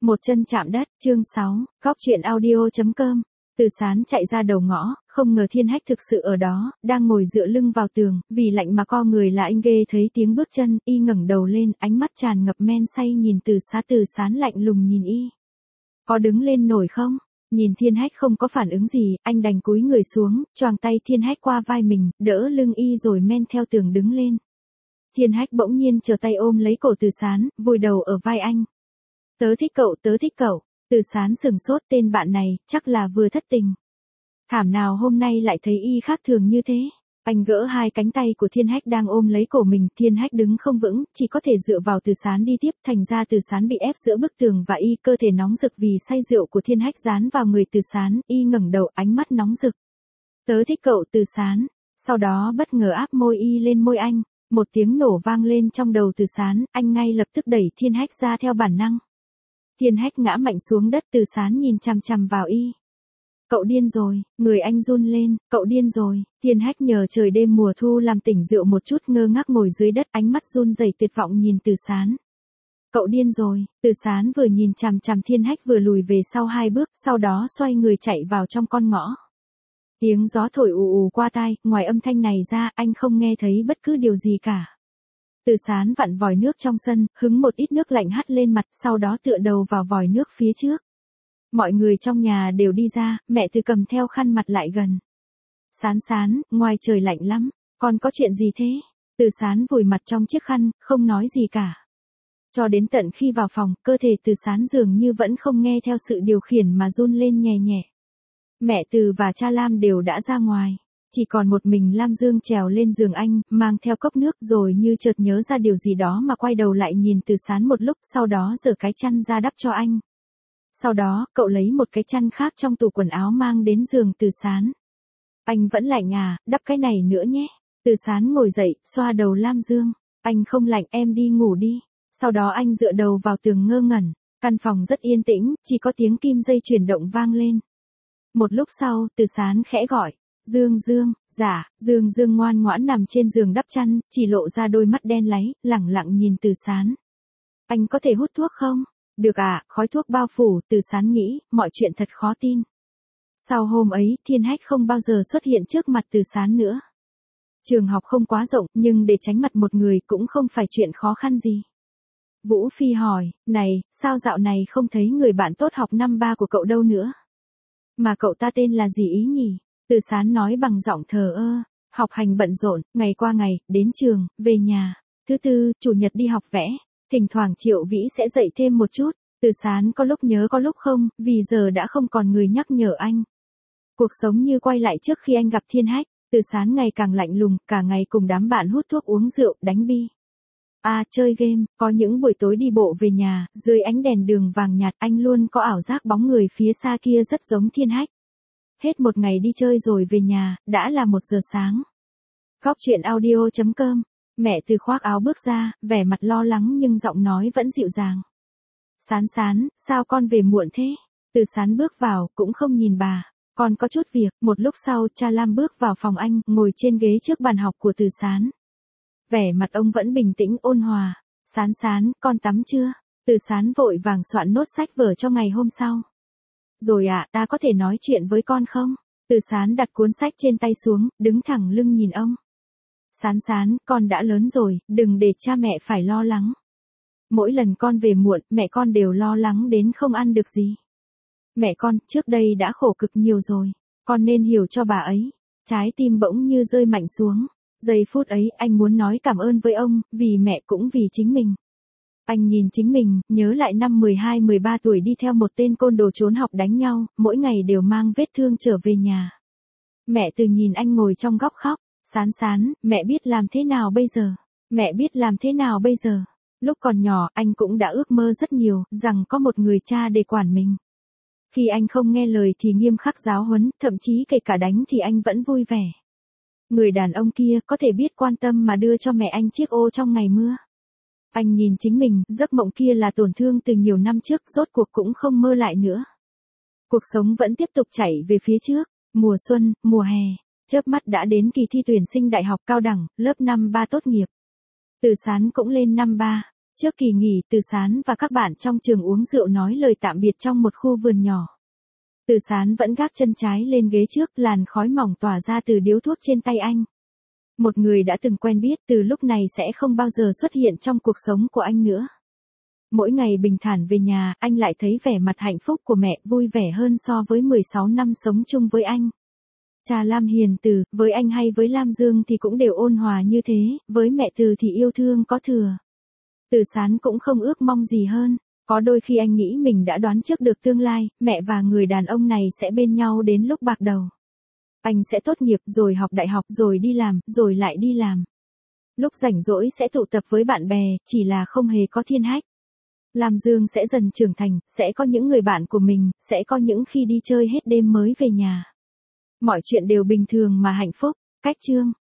Một chân chạm đất, chương 6, góc truyện audio.com. Từ Sán chạy ra đầu ngõ, không ngờ Thiên Hách thực sự ở đó, đang ngồi dựa lưng vào tường, vì lạnh mà co người là anh ghê thấy tiếng bước chân, y ngẩng đầu lên, ánh mắt tràn ngập men say nhìn Từ Sán lạnh lùng nhìn y. Có đứng lên nổi không? Nhìn Thiên Hách không có phản ứng gì, anh đành cúi người xuống, choàng tay Thiên Hách qua vai mình, đỡ lưng y rồi men theo tường đứng lên. Thiên Hách bỗng nhiên trở tay ôm lấy cổ Từ Sán, vùi đầu ở vai anh. Tớ thích cậu. Từ Sán sừng sốt, tên bạn này, chắc là vừa thất tình. Thảm nào hôm nay lại thấy y khác thường như thế. Anh gỡ hai cánh tay của Thiên Hách đang ôm lấy cổ mình, Thiên Hách đứng không vững, chỉ có thể dựa vào Từ Sán đi tiếp, thành ra Từ Sán bị ép giữa bức tường và y, cơ thể nóng rực vì say rượu của Thiên Hách dán vào người Từ Sán, y ngẩng đầu, ánh mắt nóng rực. Tớ thích cậu, Từ Sán. Sau đó bất ngờ áp môi y lên môi anh, một tiếng nổ vang lên trong đầu Từ Sán, anh ngay lập tức đẩy Thiên Hách ra theo bản năng. Thiên Hách ngã mạnh xuống đất, Từ Sán nhìn chằm chằm vào y. Cậu điên rồi, người anh run lên, cậu điên rồi. Thiên Hách nhờ trời đêm mùa thu làm tỉnh rượu một chút, ngơ ngác ngồi dưới đất, ánh mắt run rẩy tuyệt vọng nhìn Từ Sán. Cậu điên rồi. Từ Sán vừa nhìn chằm chằm Thiên Hách vừa lùi về sau hai bước, sau đó xoay người chạy vào trong con ngõ. Tiếng gió thổi ù ù qua tai, ngoài âm thanh này ra, anh không nghe thấy bất cứ điều gì cả. Từ Sán vặn vòi nước trong sân, hứng một ít nước lạnh hắt lên mặt, sau đó tựa đầu vào vòi nước phía trước. Mọi người trong nhà đều đi ra, mẹ Từ cầm theo khăn mặt lại gần. Sán, ngoài trời lạnh lắm, con có chuyện gì thế? Từ Sán vùi mặt trong chiếc khăn, không nói gì cả. Cho đến tận khi vào phòng, cơ thể Từ Sán dường như vẫn không nghe theo sự điều khiển mà run lên nhẹ nhẹ. Mẹ Từ và cha Lam đều đã ra ngoài. Chỉ còn một mình Lam Dương trèo lên giường anh, mang theo cốc nước, rồi như chợt nhớ ra điều gì đó mà quay đầu lại nhìn Từ Sán một lúc, sau đó giở cái chăn ra đắp cho anh. Sau đó, cậu lấy một cái chăn khác trong tủ quần áo mang đến giường Từ Sán. Anh vẫn lạnh à, đắp cái này nữa nhé. Từ Sán ngồi dậy, xoa đầu Lam Dương. Anh không lạnh, em đi ngủ đi. Sau đó anh dựa đầu vào tường ngơ ngẩn. Căn phòng rất yên tĩnh, chỉ có tiếng kim dây chuyển động vang lên. Một lúc sau, Từ Sán khẽ gọi. Dương, dạ. Dương ngoan ngoãn nằm trên giường đắp chăn, chỉ lộ ra đôi mắt đen láy, lẳng lặng nhìn Từ Sán. Anh có thể hút thuốc không? Được à, khói thuốc bao phủ, Từ Sán nghĩ, mọi chuyện thật khó tin. Sau hôm ấy, Thiên Hách không bao giờ xuất hiện trước mặt Từ Sán nữa. Trường học không quá rộng, nhưng để tránh mặt một người cũng không phải chuyện khó khăn gì. Vũ Phi hỏi, này, sao dạo này không thấy người bạn tốt học năm 3 của cậu đâu nữa? Mà cậu ta tên là gì ý nhỉ? Từ Sán nói bằng giọng thờ ơ, học hành bận rộn, ngày qua ngày, đến trường, về nhà, thứ tư, chủ nhật đi học vẽ, thỉnh thoảng Triệu Vĩ sẽ dạy thêm một chút. Từ Sán có lúc nhớ có lúc không, vì giờ đã không còn người nhắc nhở anh. Cuộc sống như quay lại trước khi anh gặp Thiên Hách. Từ Sán ngày càng lạnh lùng, cả ngày cùng đám bạn hút thuốc uống rượu, đánh bi. Chơi game, có những buổi tối đi bộ về nhà, dưới ánh đèn đường vàng nhạt, anh luôn có ảo giác bóng người phía xa kia rất giống Thiên Hách. Hết một ngày đi chơi rồi về nhà, đã là 1 giờ sáng. Góc truyện audio.com. Mẹ Từ khoác áo bước ra, vẻ mặt lo lắng nhưng giọng nói vẫn dịu dàng. Sán, sao con về muộn thế? Từ Sán bước vào, cũng không nhìn bà. Con có chút việc. Một lúc sau, cha Lam bước vào phòng anh, ngồi trên ghế trước bàn học của Từ Sán. Vẻ mặt ông vẫn bình tĩnh ôn hòa. Sán, con tắm chưa? Từ Sán vội vàng soạn nốt sách vở cho ngày hôm sau. Rồi ạ, ta có thể nói chuyện với con không? Từ Sán đặt cuốn sách trên tay xuống, đứng thẳng lưng nhìn ông. Sán, con đã lớn rồi, đừng để cha mẹ phải lo lắng. Mỗi lần con về muộn, mẹ con đều lo lắng đến không ăn được gì. Mẹ con, trước đây đã khổ cực nhiều rồi, con nên hiểu cho bà ấy. Trái tim bỗng như rơi mạnh xuống. Giây phút ấy, anh muốn nói cảm ơn với ông, vì mẹ cũng vì chính mình. Anh nhìn chính mình, nhớ lại năm 12-13 tuổi đi theo một tên côn đồ trốn học đánh nhau, mỗi ngày đều mang vết thương trở về nhà. Mẹ Từ nhìn anh ngồi trong góc khóc. Sán, mẹ biết làm thế nào bây giờ? Mẹ biết làm thế nào bây giờ? Lúc còn nhỏ, anh cũng đã ước mơ rất nhiều, rằng có một người cha để quản mình. Khi anh không nghe lời thì nghiêm khắc giáo huấn, thậm chí kể cả đánh thì anh vẫn vui vẻ. Người đàn ông kia có thể biết quan tâm mà đưa cho mẹ anh chiếc ô trong ngày mưa. Anh nhìn chính mình, giấc mộng kia là tổn thương từ nhiều năm trước, rốt cuộc cũng không mơ lại nữa. Cuộc sống vẫn tiếp tục chạy về phía trước, mùa xuân, mùa hè, chớp mắt đã đến kỳ thi tuyển sinh đại học cao đẳng, lớp năm 3 tốt nghiệp. Từ Sán cũng lên năm 3, Trước kỳ nghỉ, Từ Sán và các bạn trong trường uống rượu nói lời tạm biệt trong một khu vườn nhỏ. Từ Sán vẫn gác chân trái lên ghế trước, làn khói mỏng tỏa ra từ điếu thuốc trên tay anh. Một người đã từng quen biết từ lúc này sẽ không bao giờ xuất hiện trong cuộc sống của anh nữa. Mỗi ngày bình thản về nhà, anh lại thấy vẻ mặt hạnh phúc của mẹ vui vẻ hơn so với 16 năm sống chung với anh. Cha Lam hiền từ, với anh hay với Lam Dương thì cũng đều ôn hòa như thế, với mẹ Từ thì yêu thương có thừa. Từ Sán cũng không ước mong gì hơn. Có đôi khi anh nghĩ mình đã đoán trước được tương lai, mẹ và người đàn ông này sẽ bên nhau đến lúc bạc đầu. Anh sẽ tốt nghiệp, rồi học đại học, rồi đi làm, rồi lại đi làm. Lúc rảnh rỗi sẽ tụ tập với bạn bè, chỉ là không hề có Thiên Hách. Lam Dương sẽ dần trưởng thành, sẽ có những người bạn của mình, sẽ có những khi đi chơi hết đêm mới về nhà. Mọi chuyện đều bình thường mà hạnh phúc. Cách chương